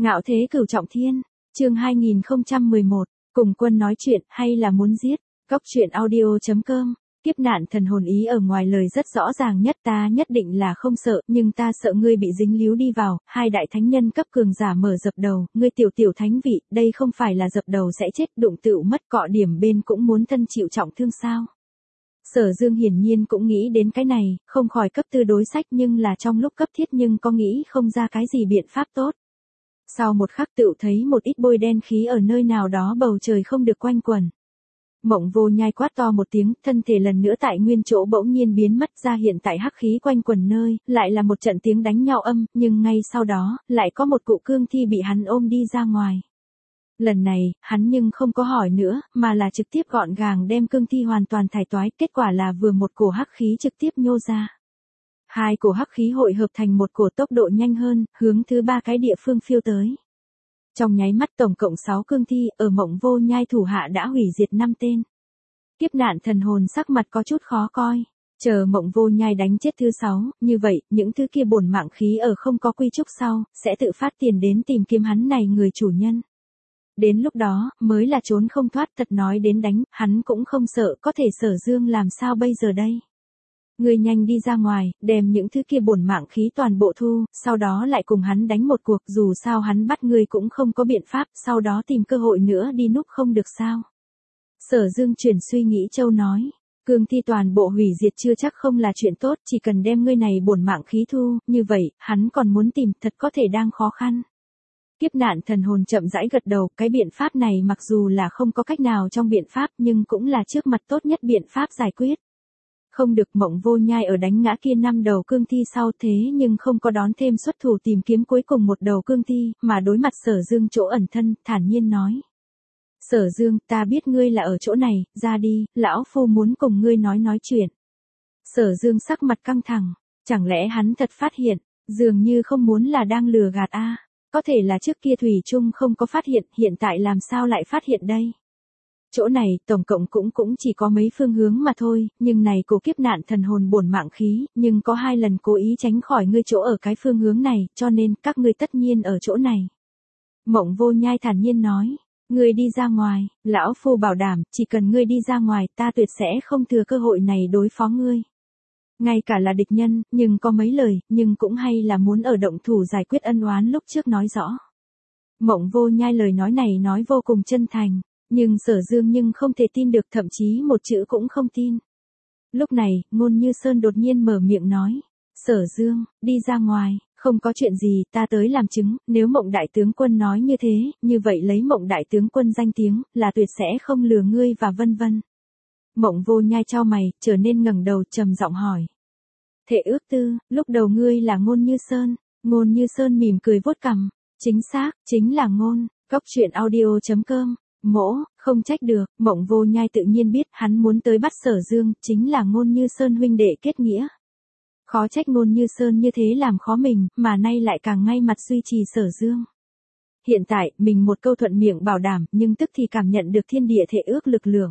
Ngạo thế cửu trọng thiên, chương 2011, cùng quân nói chuyện hay là muốn giết, Cóc truyện audio.com, kiếp nạn thần hồn ý ở ngoài lời rất rõ ràng nhất, ta nhất định là không sợ, nhưng ta sợ ngươi bị dính líu đi vào, hai đại thánh nhân cấp cường giả mở dập đầu, ngươi tiểu thánh vị, đây không phải là dập đầu sẽ chết, đụng tựu mất cọ điểm bên cũng muốn thân chịu trọng thương sao. Sở Dương hiển nhiên cũng nghĩ đến cái này, không khỏi cấp tư đối sách nhưng là trong lúc cấp thiết nhưng có nghĩ không ra cái gì biện pháp tốt. Sau một khắc tựu thấy một ít bôi đen khí ở nơi nào đó bầu trời không được quanh quẩn. Mộng Vô Nhai quát to một tiếng, thân thể lần nữa tại nguyên chỗ bỗng nhiên biến mất ra hiện tại hắc khí quanh quẩn nơi, lại là một trận tiếng đánh nhau âm, nhưng ngay sau đó, lại có một cụ cương thi bị hắn ôm đi ra ngoài. Lần này, hắn nhưng không có hỏi nữa, mà là trực tiếp gọn gàng đem cương thi hoàn toàn thải toái, kết quả là vừa một cổ hắc khí trực tiếp nhô ra. Hai cổ hắc khí hội hợp thành một cổ tốc độ nhanh hơn, hướng thứ ba cái địa phương phiêu tới. Trong nháy mắt tổng cộng 6 cương thi ở Mộng Vô Nhai thủ hạ đã hủy diệt 5 tên. Kiếp nạn thần hồn sắc mặt có chút khó coi. Chờ Mộng Vô Nhai đánh chết thứ 6, như vậy, những thứ kia bổn mạng khí ở không có quy trúc sau, sẽ tự phát tiền đến tìm kiếm hắn này người chủ nhân. Đến lúc đó, mới là trốn không thoát, thật nói đến đánh, hắn cũng không sợ, có thể Sở Dương làm sao bây giờ đây. Ngươi nhanh đi ra ngoài, đem những thứ kia bổn mạng khí toàn bộ thu, sau đó lại cùng hắn đánh một cuộc, dù sao hắn bắt ngươi cũng không có biện pháp, sau đó tìm cơ hội nữa đi núp không được sao. Sở Dương chuyển suy nghĩ châu nói, cương thi toàn bộ hủy diệt chưa chắc không là chuyện tốt, chỉ cần đem ngươi này bổn mạng khí thu, như vậy, hắn còn muốn tìm, thật có thể đang khó khăn. Kiếp nạn thần hồn chậm rãi gật đầu, cái biện pháp này mặc dù là không có cách nào trong biện pháp nhưng cũng là trước mặt tốt nhất biện pháp giải quyết. Không được, Mộng Vô Nhai ở đánh ngã kia 5 đầu cương thi sau thế nhưng không có đón thêm xuất thủ tìm kiếm cuối cùng một đầu cương thi, mà đối mặt Sở Dương chỗ ẩn thân, thản nhiên nói. Sở Dương, ta biết ngươi là ở chỗ này, ra đi, lão phu muốn cùng ngươi nói chuyện. Sở Dương sắc mặt căng thẳng, chẳng lẽ hắn thật phát hiện, dường như không muốn là đang lừa gạt a, có thể là trước kia thủy chung không có phát hiện, hiện tại làm sao lại phát hiện đây. Chỗ này, tổng cộng cũng chỉ có mấy phương hướng mà thôi, nhưng này cổ kiếp nạn thần hồn bổn mạng khí, nhưng có 2 lần cố ý tránh khỏi ngươi chỗ ở cái phương hướng này, cho nên, các ngươi tất nhiên ở chỗ này. Mộng Vô Nhai thản nhiên nói, ngươi đi ra ngoài, lão phu bảo đảm, chỉ cần ngươi đi ra ngoài, ta tuyệt sẽ không thừa cơ hội này đối phó ngươi. Ngay cả là địch nhân, nhưng có mấy lời, nhưng cũng hay là muốn ở động thủ giải quyết ân oán lúc trước nói rõ. Mộng Vô Nhai lời nói này nói vô cùng chân thành. Nhưng Sở Dương nhưng không thể tin được, thậm chí một chữ cũng không tin. Lúc này, Ngôn Như Sơn đột nhiên mở miệng nói. Sở Dương, đi ra ngoài, không có chuyện gì, ta tới làm chứng, nếu Mộng Đại Tướng Quân nói như thế, như vậy lấy Mộng Đại Tướng Quân danh tiếng, là tuyệt sẽ không lừa ngươi và vân vân. Mộng Vô Nhai chau mày, trở nên ngẩng đầu trầm giọng hỏi. Thệ ước tư, lúc đầu ngươi là Ngôn Như Sơn, Ngôn Như Sơn mỉm cười vuốt cằm, chính xác, chính là Ngôn, Cóc truyện audio.com. Mỗ, không trách được, Mộng Vô Nhai tự nhiên biết hắn muốn tới bắt Sở Dương, chính là Ngôn Như Sơn huynh đệ kết nghĩa. Khó trách Ngôn Như Sơn như thế làm khó mình, mà nay lại càng ngay mặt duy trì Sở Dương. Hiện tại, mình một câu thuận miệng bảo đảm, nhưng tức thì cảm nhận được thiên địa thể ước lực lượng.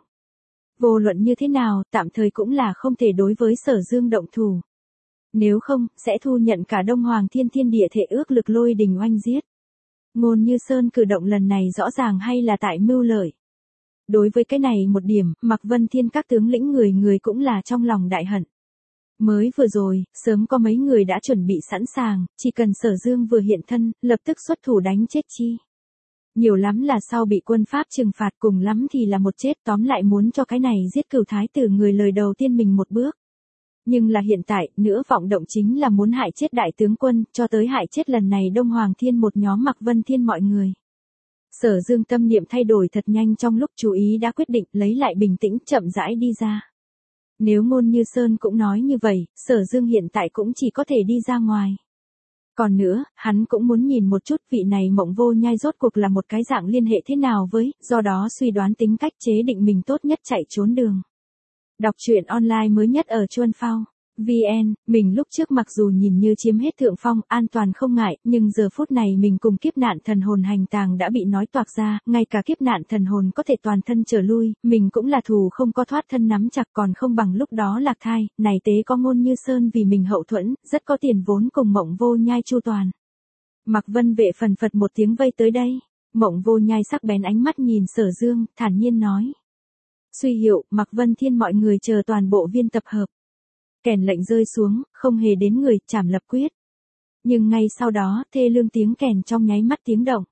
Vô luận như thế nào, tạm thời cũng là không thể đối với Sở Dương động thủ. Nếu không, sẽ thu nhận cả Đông Hoàng thiên địa thể ước lực lôi đình oanh giết. Ngôn Như Sơn cử động lần này rõ ràng hay là tại mưu lợi. Đối với cái này một điểm, Mạc Vân Thiên các tướng lĩnh người cũng là trong lòng đại hận. Mới vừa rồi, sớm có mấy người đã chuẩn bị sẵn sàng, chỉ cần Sở Dương vừa hiện thân, lập tức xuất thủ đánh chết chi. Nhiều lắm là sau bị quân Pháp trừng phạt, cùng lắm thì là một chết, tóm lại muốn cho cái này giết Cửu Thái Tử người lời đầu tiên mình một bước. Nhưng là hiện tại, nữa vọng động chính là muốn hại chết đại tướng quân, cho tới hại chết lần này Đông Hoàng Thiên một nhóm Mạc Vân Thiên mọi người. Sở Dương tâm niệm thay đổi thật nhanh, trong lúc chú ý đã quyết định lấy lại bình tĩnh, chậm rãi đi ra. Nếu Ngôn Như Sơn cũng nói như vậy, Sở Dương hiện tại cũng chỉ có thể đi ra ngoài. Còn nữa, hắn cũng muốn nhìn một chút vị này Mộng Vô Nhai rốt cuộc là một cái dạng liên hệ thế nào với, do đó suy đoán tính cách chế định mình tốt nhất chạy trốn đường. Đọc truyện online mới nhất ở Chuan Phao VN, mình lúc trước mặc dù nhìn như chiếm hết thượng phong, an toàn không ngại, nhưng giờ phút này mình cùng kiếp nạn thần hồn hành tàng đã bị nói toạc ra, ngay cả kiếp nạn thần hồn có thể toàn thân trở lui, mình cũng là thù không có thoát thân nắm chặt, còn không bằng lúc đó lạc thai, này tế có Ngôn Như Sơn vì mình hậu thuẫn, rất có tiền vốn cùng Mộng Vô Nhai chu toàn. Mạc Vân Vệ phần phật một tiếng vây tới đây. Mộng Vô Nhai sắc bén ánh mắt nhìn Sở Dương, thản nhiên nói. Suy hiệu, Mạc Vân Thiên mọi người chờ toàn bộ viên tập hợp. Kèn lệnh rơi xuống, không hề đến người, chảm lập quyết. Nhưng ngay sau đó, thê lương tiếng kèn trong nháy mắt tiếng động.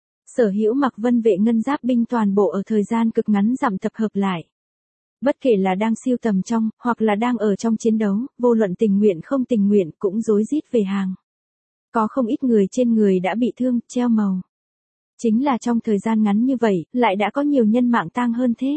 Sở hữu Mạc Vân Vệ ngân giáp binh toàn bộ ở thời gian cực ngắn dặm tập hợp lại. Bất kể là đang siêu tầm trong, hoặc là đang ở trong chiến đấu, vô luận tình nguyện không tình nguyện cũng rối rít về hàng. Có không ít người trên người đã bị thương, treo màu. Chính là trong thời gian ngắn như vậy, lại đã có nhiều nhân mạng tang hơn thế.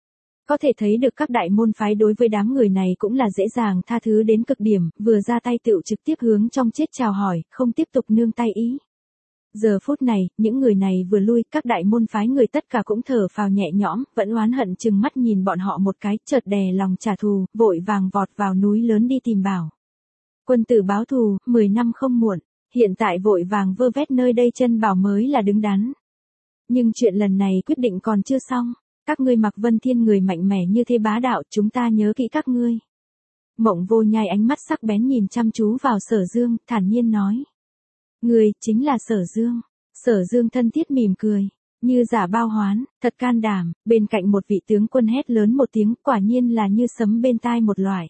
Có thể thấy được các đại môn phái đối với đám người này cũng là dễ dàng tha thứ đến cực điểm, vừa ra tay tựu trực tiếp hướng trong chết chào hỏi, không tiếp tục nương tay ý. Giờ phút này, những người này vừa lui, các đại môn phái người tất cả cũng thở phào nhẹ nhõm, vẫn oán hận chừng mắt nhìn bọn họ một cái, chợt đè lòng trả thù, vội vàng vọt vào núi lớn đi tìm bảo. Quân tử báo thù, 10 năm không muộn, hiện tại vội vàng vơ vét nơi đây chân bảo mới là đứng đắn. Nhưng chuyện lần này quyết định còn chưa xong, các ngươi Mạc Vân Thiên người mạnh mẽ như thế bá đạo, chúng ta nhớ kỹ các ngươi. Mộng Vô Nhai ánh mắt sắc bén nhìn chăm chú vào Sở Dương, thản nhiên nói. Người, chính là Sở Dương. Sở Dương thân thiết mỉm cười, như giả bao hoán, thật can đảm, bên cạnh một vị tướng quân hét lớn một tiếng, quả nhiên là như sấm bên tai một loại.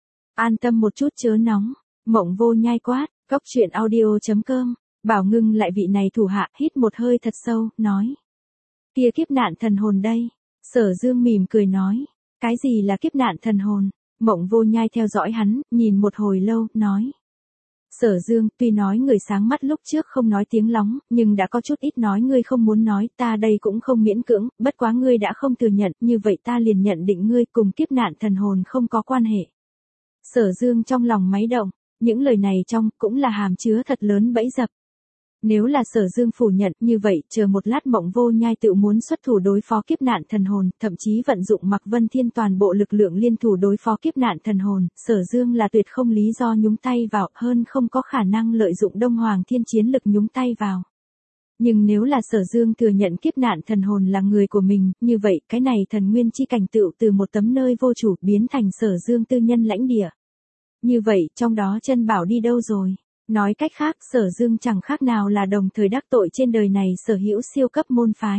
An tâm một chút chớ nóng, Mộng Vô Nhai quát, cóc truyện audio.com, bảo ngưng lại vị này thủ hạ, hít một hơi thật sâu, nói. Kia kiếp nạn thần hồn đây. Sở Dương mỉm cười nói, cái gì là kiếp nạn thần hồn? Mộng Vô Nhai theo dõi hắn, nhìn một hồi lâu, nói. Sở Dương, tuy nói người sáng mắt lúc trước không nói tiếng lóng, nhưng đã có chút ít nói ngươi không muốn nói, ta đây cũng không miễn cưỡng, bất quá ngươi đã không thừa nhận, như vậy ta liền nhận định ngươi cùng kiếp nạn thần hồn không có quan hệ. Sở Dương trong lòng máy động, những lời này trong, cũng là hàm chứa thật lớn bẫy dập. Nếu là Sở Dương phủ nhận, như vậy, chờ một lát Mộng Vô Nhai tự muốn xuất thủ đối phó kiếp nạn thần hồn, thậm chí vận dụng Mạc Vân Thiên toàn bộ lực lượng liên thủ đối phó kiếp nạn thần hồn, Sở Dương là tuyệt không lý do nhúng tay vào, hơn không có khả năng lợi dụng Đông Hoàng Thiên chiến lực nhúng tay vào. Nhưng nếu là Sở Dương thừa nhận kiếp nạn thần hồn là người của mình, như vậy, cái này thần nguyên chi cảnh tựu từ một tấm nơi vô chủ biến thành Sở Dương tư nhân lãnh địa. Như vậy, trong đó chân bảo đi đâu rồi? Nói cách khác, Sở Dương chẳng khác nào là đồng thời đắc tội trên đời này sở hữu siêu cấp môn phái.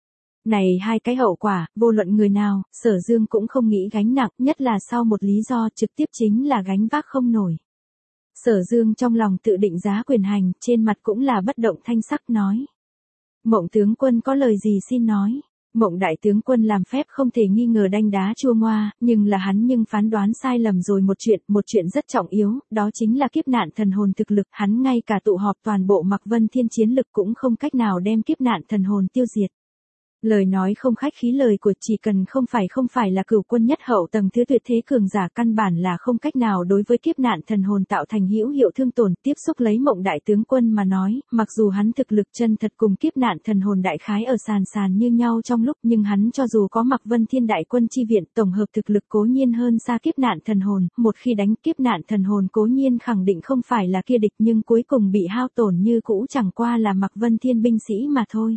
Này hai cái hậu quả, vô luận người nào, Sở Dương cũng không nghĩ gánh nặng, nhất là sau một lý do trực tiếp chính là gánh vác không nổi. Sở Dương trong lòng tự định giá quyền hành, trên mặt cũng là bất động thanh sắc nói. Mộng tướng quân có lời gì xin nói. Mộng đại tướng quân làm phép không thể nghi ngờ đanh đá chua ngoa, nhưng là hắn phán đoán sai lầm rồi một chuyện rất trọng yếu, đó chính là kiếp nạn thần hồn thực lực, hắn ngay cả tụ họp toàn bộ Mạc Vân Thiên chiến lực cũng không cách nào đem kiếp nạn thần hồn tiêu diệt. Lời nói không khách khí lời của chỉ cần không phải là cửu quân nhất hậu tầng thứ tuyệt thế cường giả căn bản là không cách nào đối với kiếp nạn thần hồn tạo thành hữu hiệu thương tổn. Tiếp xúc lấy Mộng đại tướng quân mà nói, mặc dù hắn thực lực chân thật cùng kiếp nạn thần hồn đại khái ở sàn như nhau trong lúc, nhưng hắn cho dù có Mạc Vân Thiên đại quân chi viện, tổng hợp thực lực cố nhiên hơn xa kiếp nạn thần hồn, một khi đánh kiếp nạn thần hồn cố nhiên khẳng định không phải là kia địch, nhưng cuối cùng bị hao tổn như cũ chẳng qua là Mạc Vân Thiên binh sĩ mà thôi.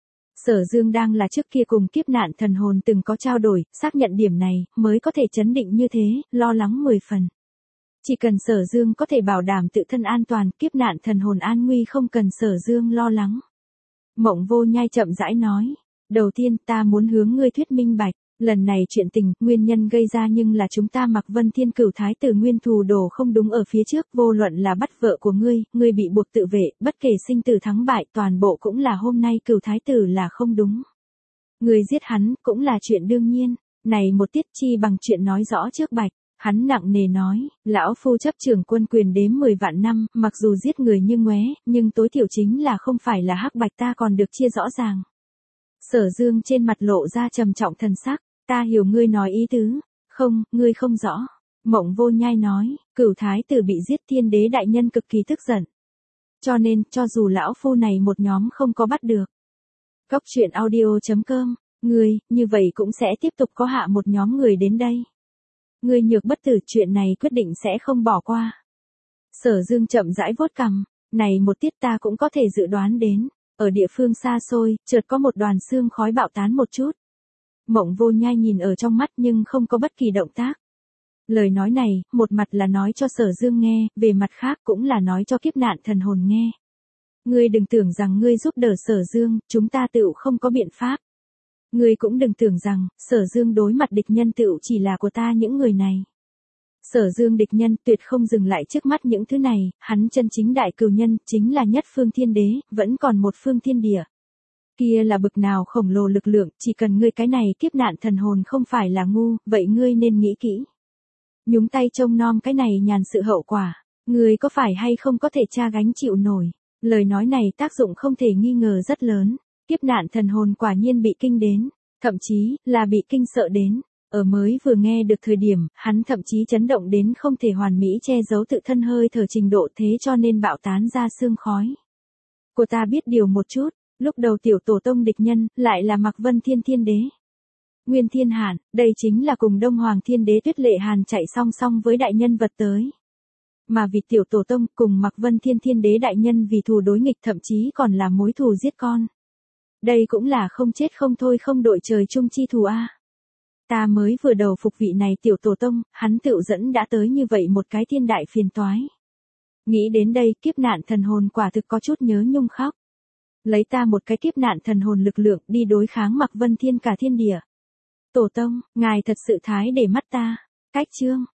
Sở Dương đang là trước kia cùng kiếp nạn thần hồn từng có trao đổi, xác nhận điểm này, mới có thể chấn định như thế, lo lắng 10 phần. Chỉ cần Sở Dương có thể bảo đảm tự thân an toàn, kiếp nạn thần hồn an nguy không cần Sở Dương lo lắng. Mộng Vô Nhai chậm rãi nói, đầu tiên ta muốn hướng ngươi thuyết minh bạch, lần này chuyện tình, nguyên nhân gây ra nhưng là chúng ta Mạc Vân Thiên cửu thái tử nguyên thù đồ không đúng ở phía trước, vô luận là bắt vợ của ngươi bị buộc tự vệ, bất kể sinh tử thắng bại, toàn bộ cũng là hôm nay cửu thái tử là không đúng. Ngươi giết hắn, cũng là chuyện đương nhiên, này một tiết chi bằng chuyện nói rõ trước bạch. Hắn nặng nề nói, lão phu chấp trưởng quân quyền đếm 10 vạn năm, mặc dù giết người như ngoé, nhưng tối thiểu chính là không phải là hắc bạch ta còn được chia rõ ràng. Sở Dương trên mặt lộ ra trầm trọng thần sắc, ta hiểu ngươi nói ý tứ, không, ngươi không rõ. Mộng Vô Nhai nói, cửu thái tử bị giết thiên đế đại nhân cực kỳ tức giận. Cho nên, cho dù lão phu này một nhóm không có bắt được. Cóc truyện audio.com, ngươi, như vậy cũng sẽ tiếp tục có hạ một nhóm người đến đây. Ngươi nhược bất tử, chuyện này quyết định sẽ không bỏ qua. Sở Dương chậm rãi vuốt cằm, này một tiết ta cũng có thể dự đoán đến, ở địa phương xa xôi, chợt có một đoàn sương khói bạo tán một chút. Mộng Vô Nhai nhìn ở trong mắt nhưng không có bất kỳ động tác. Lời nói này, một mặt là nói cho Sở Dương nghe, về mặt khác cũng là nói cho kiếp nạn thần hồn nghe. Ngươi đừng tưởng rằng ngươi giúp đỡ Sở Dương, chúng ta tựu không có biện pháp. Ngươi cũng đừng tưởng rằng, Sở Dương đối mặt địch nhân tựu chỉ là của ta những người này. Sở Dương địch nhân tuyệt không dừng lại trước mắt những thứ này, hắn chân chính đại cừu nhân, chính là nhất phương thiên đế, vẫn còn một phương thiên địa. Kia là bực nào khổng lồ lực lượng, chỉ cần ngươi cái này kiếp nạn thần hồn không phải là ngu, vậy ngươi nên nghĩ kỹ. Nhúng tay trông nom cái này nhàn sự hậu quả, ngươi có phải hay không có thể tra gánh chịu nổi. Lời nói này tác dụng không thể nghi ngờ rất lớn, kiếp nạn thần hồn quả nhiên bị kinh đến, thậm chí là bị kinh sợ đến. Ở mới vừa nghe được thời điểm, hắn thậm chí chấn động đến không thể hoàn mỹ che giấu tự thân hơi thở trình độ thế cho nên bạo tán ra sương khói. Cô ta biết điều một chút, lúc đầu tiểu tổ tông địch nhân, lại là Mạc Vân Thiên Thiên Đế. Nguyên Thiên Hàn, đây chính là cùng Đông Hoàng Thiên Đế Tuyết Lệ Hàn chạy song song với đại nhân vật tới. Mà vì tiểu tổ tông cùng Mạc Vân Thiên Thiên Đế đại nhân vì thù đối nghịch thậm chí còn là mối thù giết con. Đây cũng là không chết không thôi không đội trời chung chi thù a. Ta mới vừa đầu phục vị này tiểu tổ tông, hắn tựu dẫn đã tới như vậy một cái thiên đại phiền toái. Nghĩ đến đây kiếp nạn thần hồn quả thực có chút nhớ nhung khóc. Lấy ta một cái kiếp nạn thần hồn lực lượng đi đối kháng Mạc Vân Thiên cả thiên địa. Tổ tông, ngài thật sự thái để mắt ta. Cách chương.